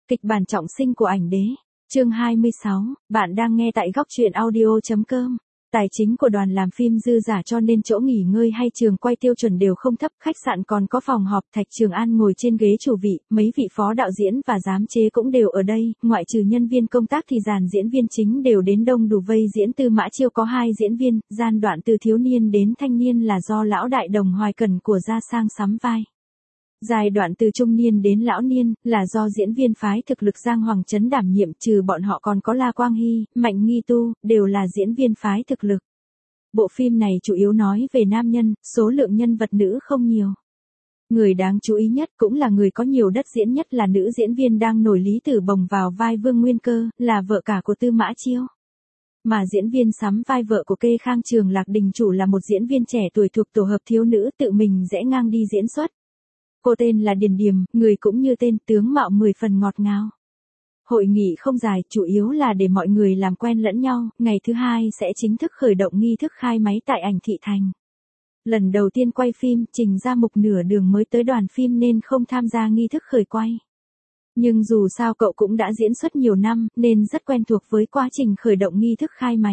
Kịch bản trọng sinh của ảnh đế. Chương 26, bạn đang nghe tại góc truyện audio.com. Tài chính của đoàn làm phim dư giả cho nên chỗ nghỉ ngơi hay trường quay tiêu chuẩn đều không thấp, khách sạn còn có phòng họp. Thạch Trường An ngồi trên ghế chủ vị, mấy vị phó đạo diễn và giám chế cũng đều ở đây, ngoại trừ nhân viên công tác thì dàn diễn viên chính đều đến đông đủ vây diễn. Tư Mã Chiêu có 2 diễn viên, gian đoạn từ thiếu niên đến thanh niên là do lão đại Đồng Hoài Cẩn của Gia Sang sắm vai. Giai đoạn từ trung niên đến lão niên, là do diễn viên phái thực lực Giang Hoàng Trấn đảm nhiệm, trừ bọn họ còn có La Quang Hy, Mạnh Nghi Tu, đều là diễn viên phái thực lực. Bộ phim này chủ yếu nói về nam nhân, số lượng nhân vật nữ không nhiều. Người đáng chú ý nhất cũng là người có nhiều đất diễn nhất là nữ diễn viên đang nổi Lý Tử Bồng vào vai Vương Nguyên Cơ, là vợ cả của Tư Mã Chiêu. Mà diễn viên sắm vai vợ của Kê Khang Trường Lạc Đình Chủ là một diễn viên trẻ tuổi thuộc tổ hợp thiếu nữ tự mình rẽ ngang đi diễn xuất. Cô tên là Điền Điềm, người cũng như tên, tướng mạo 10 phần ngọt ngào. Hội nghị không dài, chủ yếu là để mọi người làm quen lẫn nhau, ngày thứ 2 sẽ chính thức khởi động nghi thức khai máy tại Ảnh Thị Thành. Lần đầu tiên quay phim, Trình Gia Mục nửa đường mới tới đoàn phim nên không tham gia nghi thức khởi quay. Nhưng dù sao cậu cũng đã diễn xuất nhiều năm, nên rất quen thuộc với quá trình khởi động nghi thức khai máy.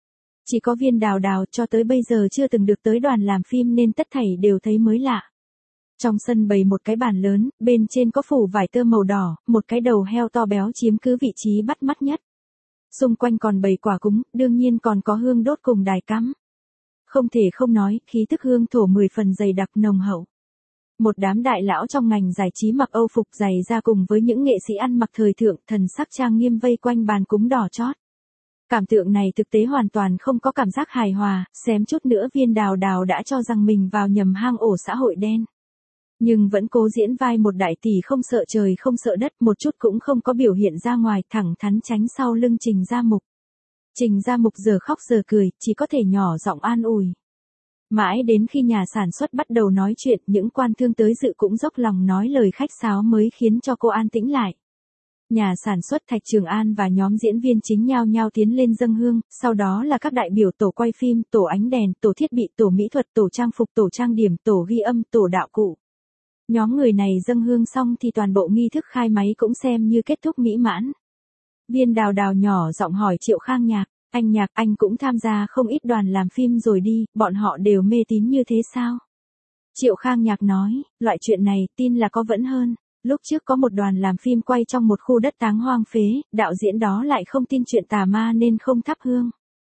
Chỉ có Viên Đào Đào cho tới bây giờ chưa từng được tới đoàn làm phim nên tất thảy đều thấy mới lạ. Trong sân bày một cái bàn lớn, bên trên có phủ vải tơ màu đỏ, một cái đầu heo to béo chiếm cứ vị trí bắt mắt nhất. Xung quanh còn bày quả cúng, đương nhiên còn có hương đốt cùng đài cắm. Không thể không nói, khí tức hương thổ 10 phần dày đặc nồng hậu. Một đám đại lão trong ngành giải trí mặc âu phục dày ra cùng với những nghệ sĩ ăn mặc thời thượng, thần sắc trang nghiêm vây quanh bàn cúng đỏ chót. Cảm tượng này thực tế hoàn toàn không có cảm giác hài hòa, xém chút nữa Viên Đào Đào đã cho rằng mình vào nhầm hang ổ xã hội đen. Nhưng vẫn cố diễn vai một đại tỷ không sợ trời không sợ đất, một chút cũng không có biểu hiện ra ngoài, thẳng thắn tránh sau lưng Trình Gia Mục. Trình Gia Mục giờ khóc giờ cười, chỉ có thể nhỏ giọng an ủi. Mãi đến khi nhà sản xuất bắt đầu nói chuyện, những quan thương tới dự cũng dốc lòng nói lời khách sáo mới khiến cho cô an tĩnh lại. Nhà sản xuất Thạch Trường An và nhóm diễn viên chính nhao nhao tiến lên dâng hương, sau đó là các đại biểu tổ quay phim, tổ ánh đèn, tổ thiết bị, tổ mỹ thuật, tổ trang phục, tổ trang điểm, tổ ghi âm, tổ đạo cụ. Nhóm người này dâng hương xong thì toàn bộ nghi thức khai máy cũng xem như kết thúc mỹ mãn. Viên Đào Đào nhỏ giọng hỏi Triệu Khang Nhạc, anh Nhạc, anh cũng tham gia không ít đoàn làm phim rồi đi, bọn họ đều mê tín như thế sao? Triệu Khang Nhạc nói, loại chuyện này, tin là có vẫn hơn. Lúc trước có một đoàn làm phim quay trong một khu đất táng hoang phế, đạo diễn đó lại không tin chuyện tà ma nên không thắp hương.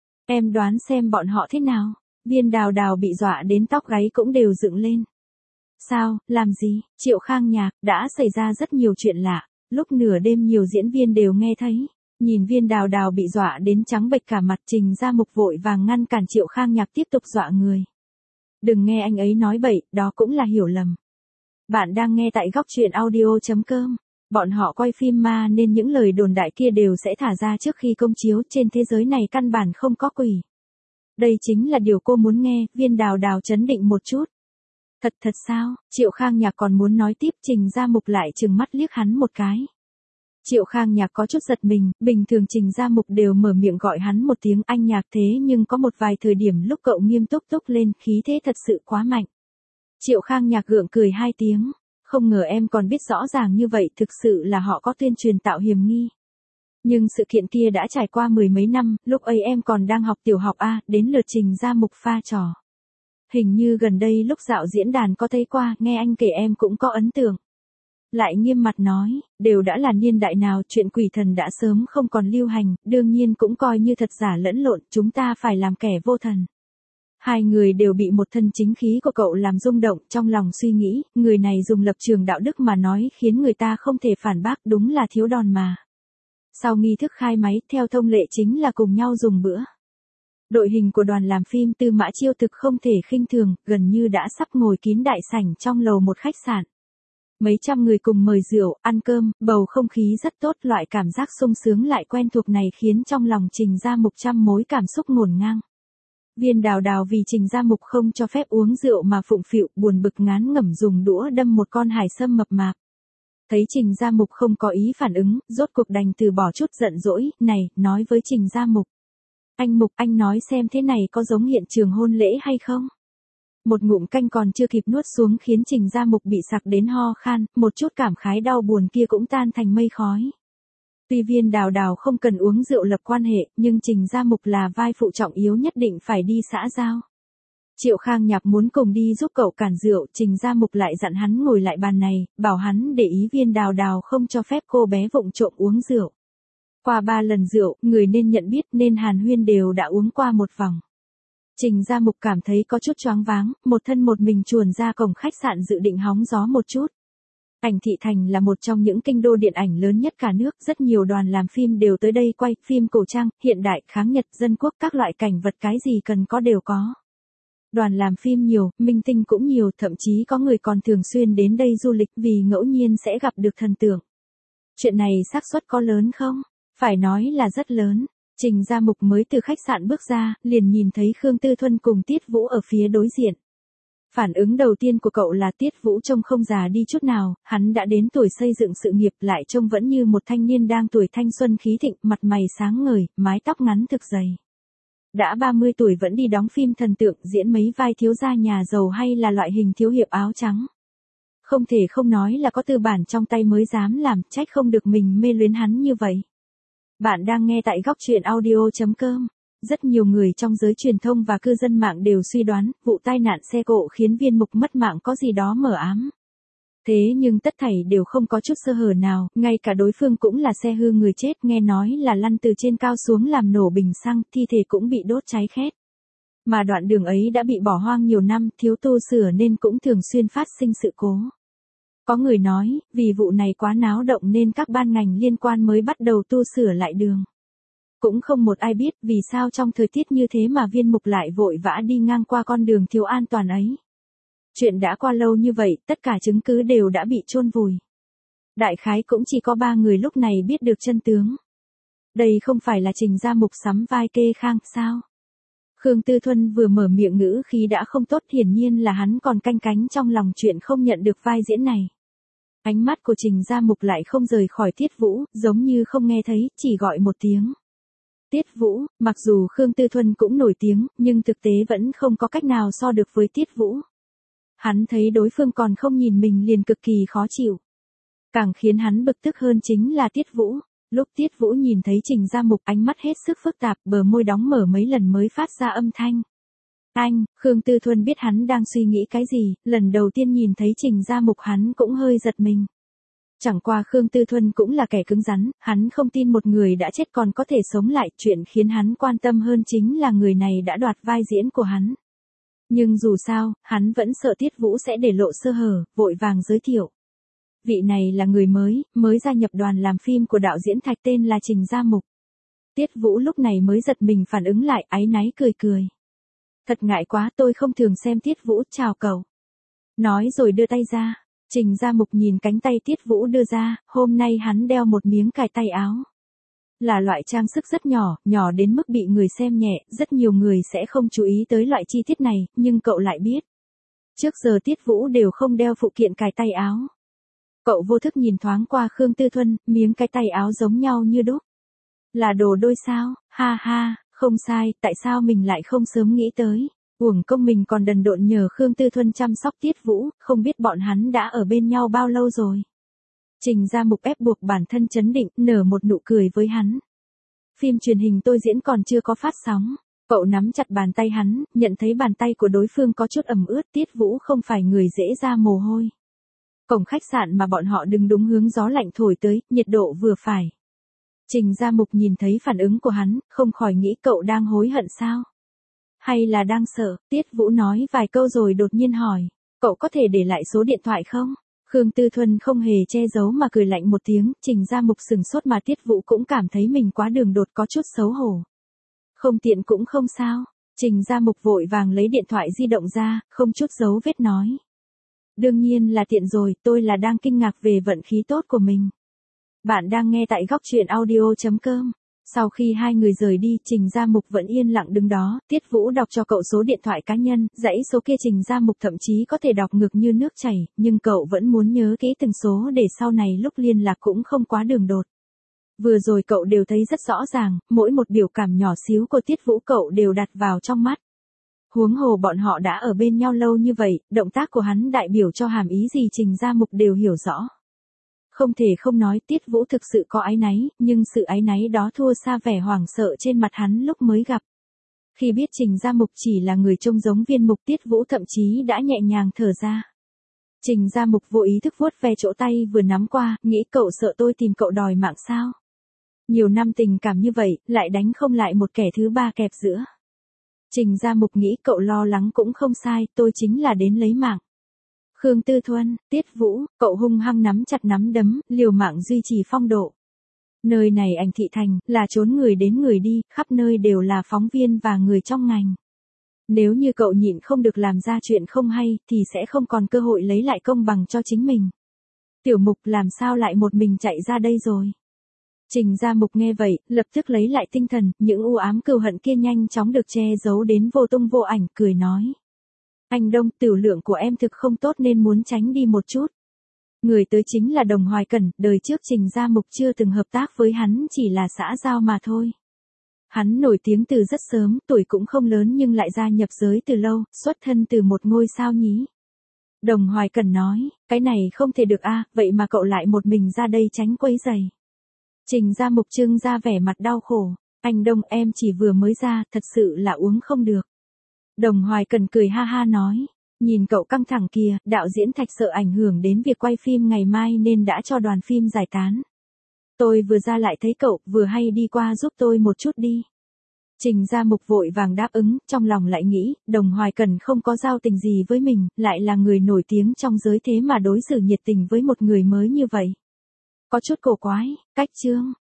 Em đoán xem bọn họ thế nào? Viên Đào Đào bị dọa đến tóc gáy cũng đều dựng lên. Sao, làm gì? Triệu Khang Nhạc, đã xảy ra rất nhiều chuyện lạ. Lúc nửa đêm nhiều diễn viên đều nghe thấy. Nhìn Viên Đào Đào bị dọa đến trắng bệch cả mặt, Trình Gia Mục vội vàng ngăn cản Triệu Khang Nhạc tiếp tục dọa người. Đừng nghe anh ấy nói bậy, đó cũng là hiểu lầm. Bạn đang nghe tại góc truyện audio.com. Bọn họ quay phim ma nên những lời đồn đại kia đều sẽ thả ra trước khi công chiếu, trên thế giới này căn bản không có quỷ. Đây chính là điều cô muốn nghe, Viên Đào Đào trấn định một chút. Thật sao? Triệu Khang Nhạc còn muốn nói tiếp, Trình Gia Mục lại trừng mắt liếc hắn một cái. Triệu Khang Nhạc có chút giật mình, bình thường Trình Gia Mục đều mở miệng gọi hắn một tiếng anh Nhạc, thế nhưng có một vài thời điểm lúc cậu nghiêm túc lên, khí thế thật sự quá mạnh. Triệu Khang Nhạc gượng cười 2 tiếng, không ngờ em còn biết rõ ràng như vậy, thực sự là họ có tuyên truyền tạo hiểm nghi. Nhưng sự kiện kia đã trải qua 10 mấy năm, lúc ấy em còn đang học tiểu học A, đến lượt Trình Gia Mục pha trò. Hình như gần đây lúc dạo diễn đàn có thấy qua, nghe anh kể em cũng có ấn tượng. Lại nghiêm mặt nói, đều đã là niên đại nào, chuyện quỷ thần đã sớm không còn lưu hành, đương nhiên cũng coi như thật giả lẫn lộn, chúng ta phải làm kẻ vô thần. 2 người đều bị một thân chính khí của cậu làm rung động, trong lòng suy nghĩ, người này dùng lập trường đạo đức mà nói khiến người ta không thể phản bác, đúng là thiếu đòn mà. Sau nghi thức khai máy, theo thông lệ chính là cùng nhau dùng bữa. Đội hình của đoàn làm phim Tư Mã Chiêu thực không thể khinh thường, gần như đã sắp ngồi kín đại sảnh trong lầu một khách sạn. Mấy trăm người cùng mời rượu, ăn cơm, bầu không khí rất tốt, loại cảm giác sung sướng lại quen thuộc này khiến trong lòng Trình Gia Mục trăm mối cảm xúc ngổn ngang. Viên Đào Đào vì Trình Gia Mục không cho phép uống rượu mà phụng phịu, buồn bực ngán ngẩm dùng đũa đâm một con hải sâm mập mạp. Thấy Trình Gia Mục không có ý phản ứng, rốt cuộc đành từ bỏ chút giận dỗi, này, nói với Trình Gia Mục. Anh Mục, anh nói xem thế này có giống hiện trường hôn lễ hay không? Một ngụm canh còn chưa kịp nuốt xuống khiến Trình Gia Mục bị sặc đến ho khan, một chút cảm khái đau buồn kia cũng tan thành mây khói. Tuy Viên Đào Đào không cần uống rượu lập quan hệ, nhưng Trình Gia Mục là vai phụ trọng yếu nhất định phải đi xã giao. Triệu Khang Nhạc muốn cùng đi giúp cậu cản rượu, Trình Gia Mục lại dặn hắn ngồi lại bàn này, bảo hắn để ý Viên Đào Đào không cho phép cô bé vụng trộm uống rượu. Qua 3 lần rượu, người nên nhận biết nên hàn huyên đều đã uống qua một vòng. Trình Gia Mục cảm thấy có chút choáng váng, một thân một mình chuồn ra cổng khách sạn dự định hóng gió một chút. Ảnh Thị Thành là một trong những kinh đô điện ảnh lớn nhất cả nước, rất nhiều đoàn làm phim đều tới đây quay, phim cổ trang, hiện đại, kháng Nhật, dân quốc, các loại cảnh vật cái gì cần có đều có. Đoàn làm phim nhiều, minh tinh cũng nhiều, thậm chí có người còn thường xuyên đến đây du lịch vì ngẫu nhiên sẽ gặp được thần tượng. Chuyện này xác suất có lớn không? Phải nói là rất lớn. Trình Gia Mục mới từ khách sạn bước ra, liền nhìn thấy Khương Tư Thuân cùng Tiết Vũ ở phía đối diện. Phản ứng đầu tiên của cậu là Tiết Vũ trông không già đi chút nào, hắn đã đến tuổi xây dựng sự nghiệp lại trông vẫn như một thanh niên đang tuổi thanh xuân khí thịnh, mặt mày sáng ngời, mái tóc ngắn thực dày. Đã 30 tuổi vẫn đi đóng phim thần tượng, diễn mấy vai thiếu gia nhà giàu hay là loại hình thiếu hiệp áo trắng. Không thể không nói là có tư bản trong tay mới dám làm, trách không được mình mê luyến hắn như vậy. Bạn đang nghe tại góc truyện audio.com. Rất nhiều người trong giới truyền thông và cư dân mạng đều suy đoán, vụ tai nạn xe cộ khiến Viên Mục mất mạng có gì đó mờ ám. Thế nhưng tất thảy đều không có chút sơ hở nào, ngay cả đối phương cũng là xe hư người chết, nghe nói là lăn từ trên cao xuống làm nổ bình xăng, thi thể cũng bị đốt cháy khét. Mà đoạn đường ấy đã bị bỏ hoang nhiều năm, thiếu tu sửa nên cũng thường xuyên phát sinh sự cố. Có người nói, vì vụ này quá náo động nên các ban ngành liên quan mới bắt đầu tu sửa lại đường. Cũng không một ai biết vì sao trong thời tiết như thế mà Viên Mục lại vội vã đi ngang qua con đường thiếu an toàn ấy. Chuyện đã qua lâu như vậy, tất cả chứng cứ đều đã bị chôn vùi. Đại khái cũng chỉ có 3 người lúc này biết được chân tướng. Đây không phải là Trình Gia Mục sắm vai Kê Khang sao? Khương Tư Thuân vừa mở miệng ngữ khí đã không tốt, hiển nhiên là hắn còn canh cánh trong lòng chuyện không nhận được vai diễn này. Ánh mắt của Trình Gia Mục lại không rời khỏi Tiết Vũ, giống như không nghe thấy, chỉ gọi một tiếng. Tiết Vũ, mặc dù Khương Tư Thuân cũng nổi tiếng, nhưng thực tế vẫn không có cách nào so được với Tiết Vũ. Hắn thấy đối phương còn không nhìn mình liền cực kỳ khó chịu. Càng khiến hắn bực tức hơn chính là Tiết Vũ. Lúc Tiết Vũ nhìn thấy Trình Gia Mục, ánh mắt hết sức phức tạp, bờ môi đóng mở mấy lần mới phát ra âm thanh. Anh, Khương Tư Thuân biết hắn đang suy nghĩ cái gì, lần đầu tiên nhìn thấy Trình Gia Mục hắn cũng hơi giật mình. Chẳng qua Khương Tư Thuân cũng là kẻ cứng rắn, hắn không tin một người đã chết còn có thể sống lại, chuyện khiến hắn quan tâm hơn chính là người này đã đoạt vai diễn của hắn. Nhưng dù sao, hắn vẫn sợ Tiết Vũ sẽ để lộ sơ hở, vội vàng giới thiệu. Vị này là người mới gia nhập đoàn làm phim của đạo diễn Thạch tên là Trình Gia Mục. Tiết Vũ lúc này mới giật mình phản ứng lại, áy náy cười cười. Thật ngại quá, tôi không thường xem Tiết Vũ, chào cậu. Nói rồi đưa tay ra. Trình Gia Mục nhìn cánh tay Tiết Vũ đưa ra, hôm nay hắn đeo một miếng cài tay áo. Là loại trang sức rất nhỏ, nhỏ đến mức bị người xem nhẹ, rất nhiều người sẽ không chú ý tới loại chi tiết này, nhưng cậu lại biết. Trước giờ Tiết Vũ đều không đeo phụ kiện cài tay áo. Cậu vô thức nhìn thoáng qua Khương Tư Thuân, miếng cài tay áo giống nhau như đúc. Là đồ đôi sao, ha ha, không sai, tại sao mình lại không sớm nghĩ tới. Uổng công mình còn đần độn nhờ Khương Tư Thuân chăm sóc Tiết Vũ, không biết bọn hắn đã ở bên nhau bao lâu rồi. Trình Gia Mục ép buộc bản thân trấn định, nở một nụ cười với hắn. Phim truyền hình tôi diễn còn chưa có phát sóng. Cậu nắm chặt bàn tay hắn, nhận thấy bàn tay của đối phương có chút ẩm ướt, Tiết Vũ không phải người dễ ra mồ hôi. Cổng khách sạn mà bọn họ đứng đúng hướng gió lạnh thổi tới, nhiệt độ vừa phải. Trình Gia Mục nhìn thấy phản ứng của hắn, không khỏi nghĩ cậu đang hối hận sao? Hay là đang sợ? Tiết Vũ nói vài câu rồi đột nhiên hỏi, cậu có thể để lại số điện thoại không? Khương Tư Thuân không hề che giấu mà cười lạnh một tiếng, Trình Gia Mục sừng sốt mà Tiết Vũ cũng cảm thấy mình quá đường đột có chút xấu hổ. Không tiện cũng không sao. Trình Gia Mục vội vàng lấy điện thoại di động ra, không chút giấu vết nói. Đương nhiên là tiện rồi, tôi là đang kinh ngạc về vận khí tốt của mình. Bạn đang nghe tại góc truyện audio.com. Sau khi hai người rời đi, Trình Gia Mục vẫn yên lặng đứng đó, Tiết Vũ đọc cho cậu số điện thoại cá nhân, dãy số kia Trình Gia Mục thậm chí có thể đọc ngược như nước chảy, nhưng cậu vẫn muốn nhớ kỹ từng số để sau này lúc liên lạc cũng không quá đường đột. Vừa rồi cậu đều thấy rất rõ ràng, mỗi một biểu cảm nhỏ xíu của Tiết Vũ cậu đều đặt vào trong mắt. Huống hồ bọn họ đã ở bên nhau lâu như vậy, động tác của hắn đại biểu cho hàm ý gì Trình Gia Mục đều hiểu rõ. Không thể không nói Tiết Vũ thực sự có áy náy, nhưng sự áy náy đó thua xa vẻ hoảng sợ trên mặt hắn lúc mới gặp. Khi biết Trình Gia Mục chỉ là người trông giống Viên Mục, Tiết Vũ thậm chí đã nhẹ nhàng thở ra. Trình Gia Mục vô ý thức vuốt ve chỗ tay vừa nắm qua, nghĩ cậu sợ tôi tìm cậu đòi mạng sao? Nhiều năm tình cảm như vậy, lại đánh không lại một kẻ thứ ba kẹp giữa. Trình Gia Mục nghĩ cậu lo lắng cũng không sai, tôi chính là đến lấy mạng. Khương Tư Thuân, Tiết Vũ, cậu hung hăng nắm chặt nắm đấm, liều mạng duy trì phong độ. Nơi này Ảnh Thị Thành, là trốn người đến người đi, khắp nơi đều là phóng viên và người trong ngành. Nếu như cậu nhịn không được làm ra chuyện không hay, thì sẽ không còn cơ hội lấy lại công bằng cho chính mình. Tiểu Mục làm sao lại một mình chạy ra đây rồi? Trình Gia Mục nghe vậy, lập tức lấy lại tinh thần, những u ám cừu hận kia nhanh chóng được che giấu đến vô tung vô ảnh, cười nói. Anh Đông, tiểu lượng của em thực không tốt nên muốn tránh đi một chút. Người tới chính là Đồng Hoài Cẩn, đời trước Trình Gia Mục chưa từng hợp tác với hắn, chỉ là xã giao mà thôi. Hắn nổi tiếng từ rất sớm, tuổi cũng không lớn nhưng lại gia nhập giới từ lâu, xuất thân từ một ngôi sao nhí. Đồng Hoài Cẩn nói, cái này không thể được a, vậy mà cậu lại một mình ra đây tránh quấy rầy. Trình Gia Mục trưng ra vẻ mặt đau khổ, anh Đông em chỉ vừa mới ra, thật sự là uống không được. Đồng Hoài Cẩn cười ha ha nói, nhìn cậu căng thẳng kìa, đạo diễn Thạch sợ ảnh hưởng đến việc quay phim ngày mai nên đã cho đoàn phim giải tán. Tôi vừa ra lại thấy cậu, vừa hay đi qua giúp tôi một chút đi. Trình Gia Mục vội vàng đáp ứng, trong lòng lại nghĩ, Đồng Hoài Cẩn không có giao tình gì với mình, lại là người nổi tiếng trong giới thế mà đối xử nhiệt tình với một người mới như vậy. Có chút cổ quái, cách chương.